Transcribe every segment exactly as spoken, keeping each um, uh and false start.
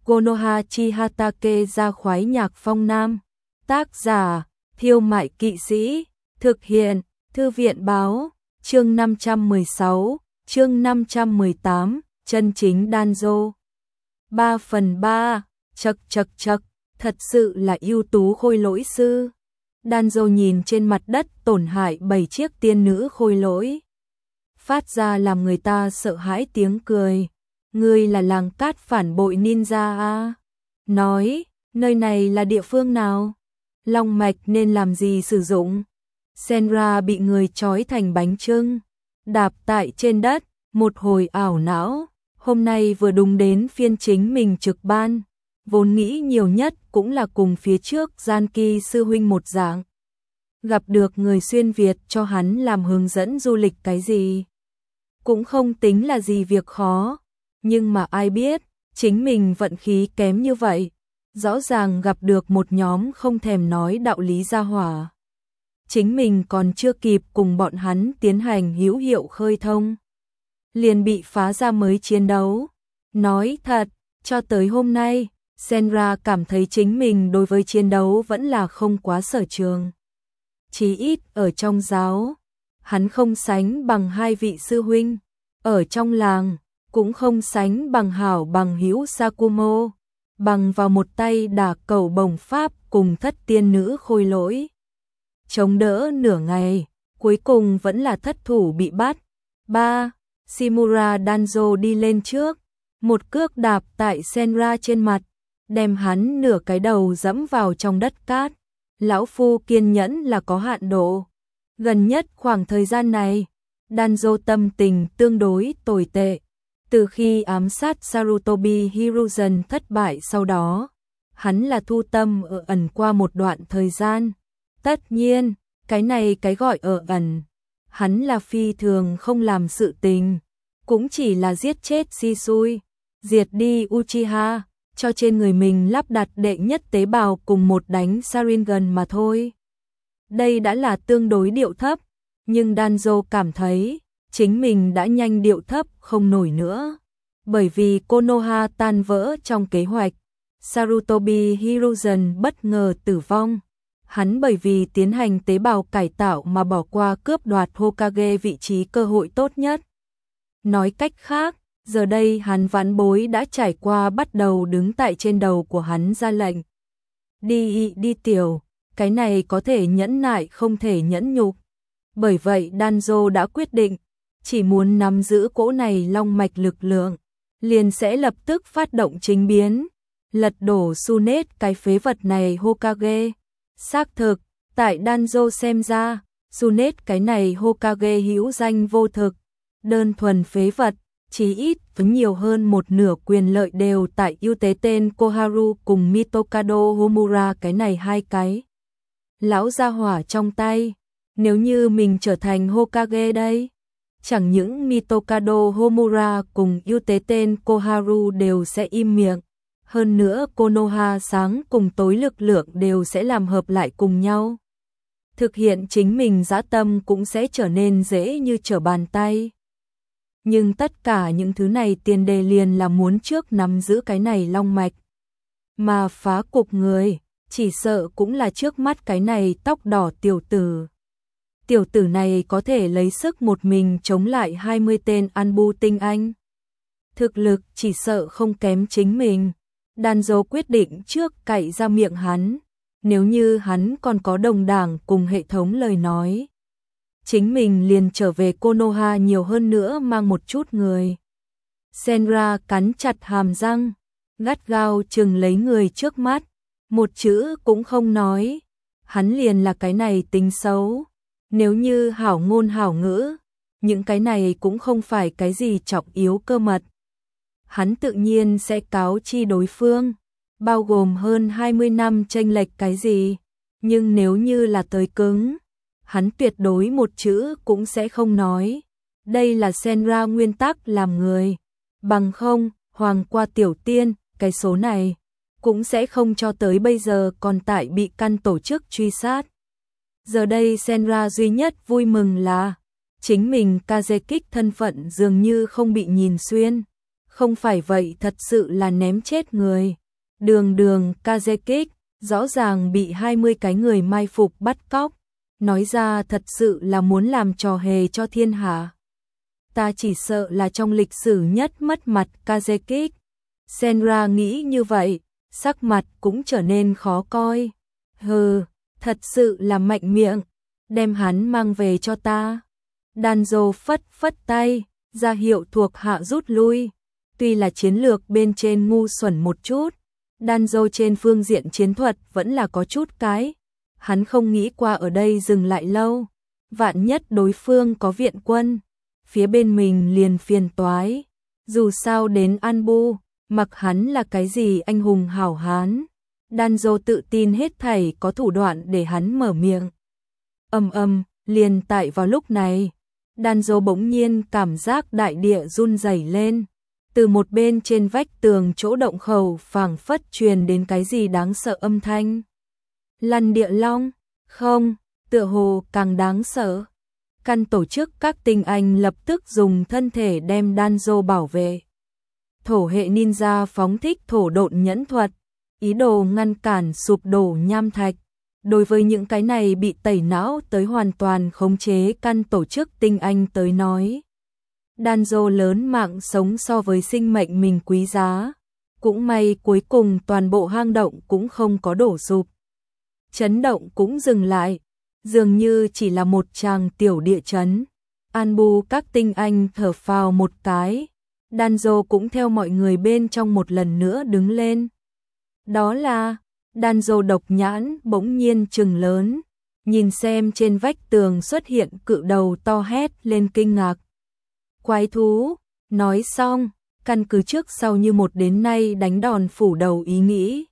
Konoha Chihatake ra khoái nhạc phong nam. Tác giả, Thiêu Mại Kỵ Sĩ. Thực hiện, Thư viện Báo. Chương năm trăm mười sáu, chương năm trăm mười tám, chân chính Danzo. ba phần ba, chậc chậc chậc, thật sự là ưu tú khôi lỗi sư. Danzo nhìn trên mặt đất tổn hại bảy chiếc tiên nữ khôi lỗi, phát ra làm người ta sợ hãi tiếng cười. Ngươi là làng cát phản bội ninja à? Nói, nơi này là địa phương nào? Long mạch nên làm gì sử dụng? Senra bị người trói thành bánh chưng, đạp tại trên đất, một hồi ảo não. Hôm nay vừa đúng đến phiên chính mình trực ban, vốn nghĩ nhiều nhất cũng là cùng phía trước Gian Kỳ sư huynh một dạng, gặp được người xuyên Việt cho hắn làm hướng dẫn du lịch cái gì. Cũng không tính là gì việc khó, nhưng mà ai biết, chính mình vận khí kém như vậy, rõ ràng gặp được một nhóm không thèm nói đạo lý gia hỏa. Chính mình còn chưa kịp cùng bọn hắn tiến hành hữu hiệu khơi thông, liền bị phá ra mới chiến đấu. Nói thật, cho tới hôm nay, Senra cảm thấy chính mình đối với chiến đấu vẫn là không quá sở trường. Chí ít ở trong giáo, hắn không sánh bằng hai vị sư huynh, ở trong làng cũng không sánh bằng hảo bằng hữu Sakumo, bằng vào một tay đả cầu bồng pháp cùng thất tiên nữ khôi lỗi. Chống đỡ nửa ngày, cuối cùng vẫn là thất thủ bị bắt. ba. Shimura Danzo đi lên trước, một cước đạp tại Senra trên mặt, đem hắn nửa cái đầu dẫm vào trong đất cát. Lão phu kiên nhẫn là có hạn độ. Gần nhất khoảng thời gian này, Danzo tâm tình tương đối tồi tệ. Từ khi ám sát Sarutobi Hiruzen thất bại sau đó, hắn là thu tâm ở ẩn qua một đoạn thời gian. Tất nhiên, cái này cái gọi ở ẩn, hắn là phi thường không làm sự tình, cũng chỉ là giết chết Shisui, diệt đi Uchiha, cho trên người mình lắp đặt đệ nhất tế bào cùng một đánh Sharingan mà thôi. Đây đã là tương đối điệu thấp, nhưng Danzo cảm thấy chính mình đã nhanh điệu thấp không nổi nữa. Bởi vì Konoha tan vỡ trong kế hoạch, Sarutobi Hiruzen bất ngờ tử vong. Hắn bởi vì tiến hành tế bào cải tạo mà bỏ qua cướp đoạt Hokage vị trí cơ hội tốt nhất. Nói cách khác, giờ đây hắn vãn bối đã trải qua bắt đầu đứng tại trên đầu của hắn ra lệnh. Đi đi tiểu, cái này có thể nhẫn nại không thể nhẫn nhục. Bởi vậy Danzo đã quyết định, chỉ muốn nắm giữ cỗ này long mạch lực lượng, liền sẽ lập tức phát động chính biến, lật đổ Tsunet cái phế vật này Hokage. Xác thực, tại Danzo xem ra, Tsunet cái này Hokage hữu danh vô thực, đơn thuần phế vật, chí ít với nhiều hơn một nửa quyền lợi đều tại ưu tế tên Koharu cùng Mitokado Homura cái này hai cái lão gia hỏa trong tay. Nếu như mình trở thành Hokage đây, chẳng những Mitokado Homura cùng ưu tế tên Koharu đều sẽ im miệng, hơn nữa Konoha sáng cùng tối lực lượng đều sẽ làm hợp lại cùng nhau. Thực hiện chính mình dã tâm cũng sẽ trở nên dễ như trở bàn tay. Nhưng tất cả những thứ này tiền đề liền là muốn trước nắm giữ cái này long mạch. Mà phá cục người, chỉ sợ cũng là trước mắt cái này tóc đỏ tiểu tử. Tiểu tử này có thể lấy sức một mình chống lại hai mươi tên Anbu tinh anh. Thực lực chỉ sợ không kém chính mình. Danzo quyết định trước cậy ra miệng hắn, nếu như hắn còn có đồng đảng cùng hệ thống lời nói, chính mình liền trở về Konoha nhiều hơn nữa mang một chút người. Senra cắn chặt hàm răng, gắt gao chừng lấy người trước mắt, một chữ cũng không nói. Hắn liền là cái này tính xấu. Nếu như hảo ngôn hảo ngữ, những cái này cũng không phải cái gì trọng yếu cơ mật. Hắn tự nhiên sẽ cáo chi đối phương, bao gồm hơn hai mươi năm chênh lệch cái gì. Nhưng nếu như là tới cứng, hắn tuyệt đối một chữ cũng sẽ không nói. Đây là Senra nguyên tắc làm người. Bằng không, hoàng qua tiểu tiên, cái số này, cũng sẽ không cho tới bây giờ còn tại bị căn tổ chức truy sát. Giờ đây Senra duy nhất vui mừng là chính mình Kazekik thân phận dường như không bị nhìn xuyên, Không phải vậy thật sự là ném chết người. Đường đường Kazekik, rõ ràng bị hai mươi cái người mai phục bắt cóc. Nói ra thật sự là muốn làm trò hề cho thiên hạ. Ta chỉ sợ là trong lịch sử nhất mất mặt Kazekik. Senra nghĩ như vậy, sắc mặt cũng trở nên khó coi. Hừ, thật sự là mạnh miệng, đem hắn mang về cho ta. Danzo phất phất tay, ra hiệu thuộc hạ rút lui. Tuy là chiến lược bên trên ngu xuẩn một chút, Danzo trên phương diện chiến thuật vẫn là có chút cái. Hắn không nghĩ qua ở đây dừng lại lâu. Vạn nhất đối phương có viện quân, phía bên mình liền phiền toái. Dù sao đến Anbu, mặc hắn là cái gì anh hùng hảo hán. Danzo tự tin hết thảy có thủ đoạn để hắn mở miệng. Ầm ầm, liền tại vào lúc này, Danzo bỗng nhiên cảm giác đại địa run rẩy lên. Từ một bên trên vách tường chỗ động khẩu phảng phất truyền đến cái gì đáng sợ âm thanh. Lăn địa long, không, tựa hồ càng đáng sợ. Căn tổ chức các tinh anh lập tức dùng thân thể đem Danzo bảo vệ. Thổ hệ ninja phóng thích thổ độn nhẫn thuật, ý đồ ngăn cản sụp đổ nham thạch. Đối với những cái này bị tẩy não tới hoàn toàn khống chế căn tổ chức tinh anh tới nói. Danzo lớn mạng sống so với sinh mệnh mình quý giá. Cũng may cuối cùng toàn bộ hang động cũng không có đổ sụp. Chấn động cũng dừng lại, dường như chỉ là một tràng tiểu địa chấn. Anbu các tinh anh thở phào một cái. Danzo cũng theo mọi người bên trong một lần nữa đứng lên. Đó là, Danzo độc nhãn bỗng nhiên trừng lớn, nhìn xem trên vách tường xuất hiện cự đầu to hét lên kinh ngạc. Quái thú, nói xong, căn cứ trước sau như một đến nay đánh đòn phủ đầu ý nghĩ.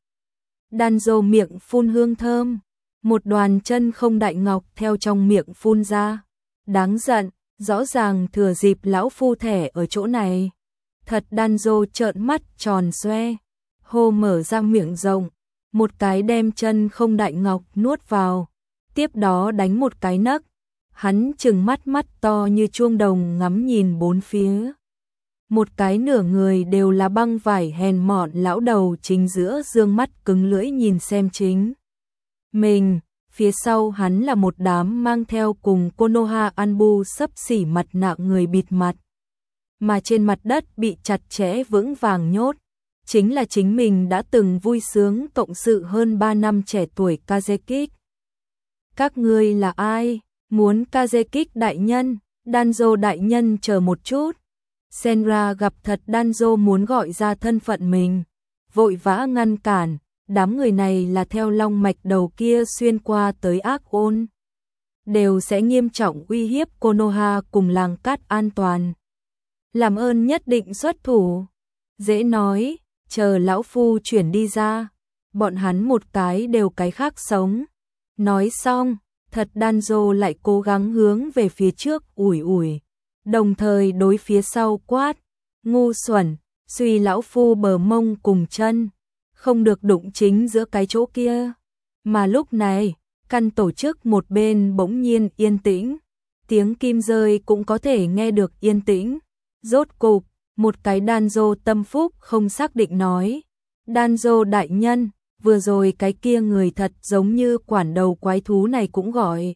Danzo miệng phun hương thơm, một đoàn chân không đại ngọc theo trong miệng phun ra. Đáng giận, rõ ràng thừa dịp lão phu thẻ ở chỗ này. Thật Danzo trợn mắt tròn xoe, hô mở ra miệng rộng, một cái đem chân không đại ngọc nuốt vào, tiếp đó đánh một cái nấc. Hắn trừng mắt mắt to như chuông đồng ngắm nhìn bốn phía. Một cái nửa người đều là băng vải hèn mọn lão đầu chính giữa dương mắt cứng lưỡi nhìn xem chính mình, phía sau hắn là một đám mang theo cùng Konoha Anbu sấp xỉ mặt nạ người bịt mặt. Mà trên mặt đất bị chặt chẽ vững vàng nhốt, chính là chính mình đã từng vui sướng cộng sự hơn ba năm trẻ tuổi Kazekik. Các ngươi là ai? Muốn Kazekik đại nhân, Danzo đại nhân chờ một chút. Senra gặp thật Danzo muốn gọi ra thân phận mình, vội vã ngăn cản, đám người này là theo long mạch đầu kia xuyên qua tới ác ôn. Đều sẽ nghiêm trọng uy hiếp Konoha cùng làng cát an toàn. Làm ơn nhất định xuất thủ. Dễ nói, chờ lão phu chuyển đi ra, bọn hắn một cái đều cái khác sống. Nói xong, thật Danzo lại cố gắng hướng về phía trước ủi ủi, đồng thời đối phía sau quát, ngu xuẩn, suy lão phu bờ mông cùng chân, không được đụng chính giữa cái chỗ kia. Mà lúc này, căn tổ chức một bên bỗng nhiên yên tĩnh, tiếng kim rơi cũng có thể nghe được yên tĩnh. Rốt cục, một cái Danzo tâm phúc không xác định nói, Danzo đại nhân, vừa rồi cái kia người thật giống như quản đầu quái thú này cũng gọi.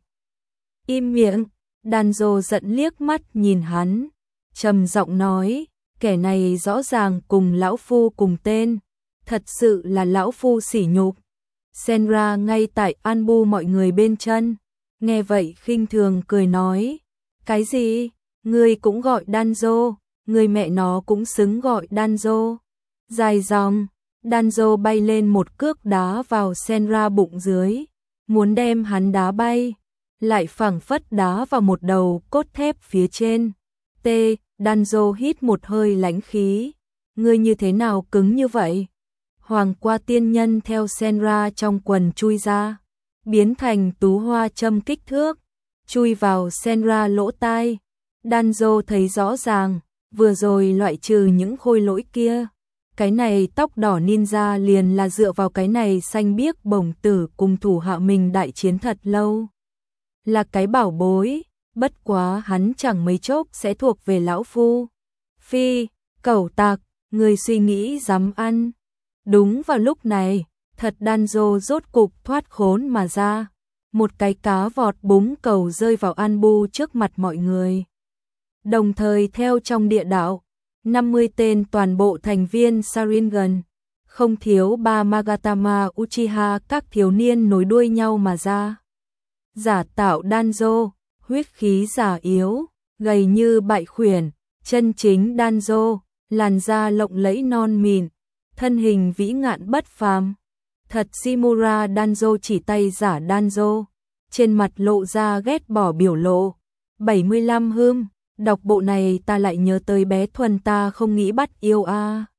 Im miệng, Danzo giận liếc mắt nhìn hắn, trầm giọng nói, kẻ này rõ ràng cùng lão phu cùng tên, thật sự là lão phu sỉ nhục. Senra ngay tại Anbu mọi người bên chân, nghe vậy khinh thường cười nói, cái gì, ngươi cũng gọi Danzo, người mẹ nó cũng xứng gọi Danzo. Dài dòng, Danzo bay lên một cước đá vào Senra bụng dưới, muốn đem hắn đá bay, lại phảng phất đá vào một đầu cốt thép phía trên. T, Danzo hít một hơi lãnh khí, ngươi như thế nào cứng như vậy? Hoàng qua tiên nhân theo Senra trong quần chui ra, biến thành tú hoa châm kích thước, chui vào Senra lỗ tai. Danzo thấy rõ ràng, vừa rồi loại trừ những khôi lỗi kia, cái này tóc đỏ ninja liền là dựa vào cái này xanh biếc bổng tử cùng thủ hạ mình đại chiến thật lâu. Là cái bảo bối, bất quá hắn chẳng mấy chốc sẽ thuộc về lão phu. Phi, cẩu tạc, người suy nghĩ dám ăn. Đúng vào lúc này, thật Danzo rốt cục thoát khốn mà ra. Một cái cá vọt búng cầu rơi vào Anbu trước mặt mọi người. Đồng thời theo trong địa đạo, năm mươi tên toàn bộ thành viên Sharingan, không thiếu ba Magatama Uchiha các thiếu niên nối đuôi nhau mà ra. Giả tạo Danzo, huyết khí giả yếu, gầy như bại khuyển, chân chính Danzo, làn da lộng lẫy non mịn, thân hình vĩ ngạn bất phàm. Thật Shimura Danzo chỉ tay giả Danzo, trên mặt lộ ra ghét bỏ biểu lộ. bảy mươi lăm hươm, đọc bộ này ta lại nhớ tới bé Thuần ta không nghĩ bắt yêu a. À.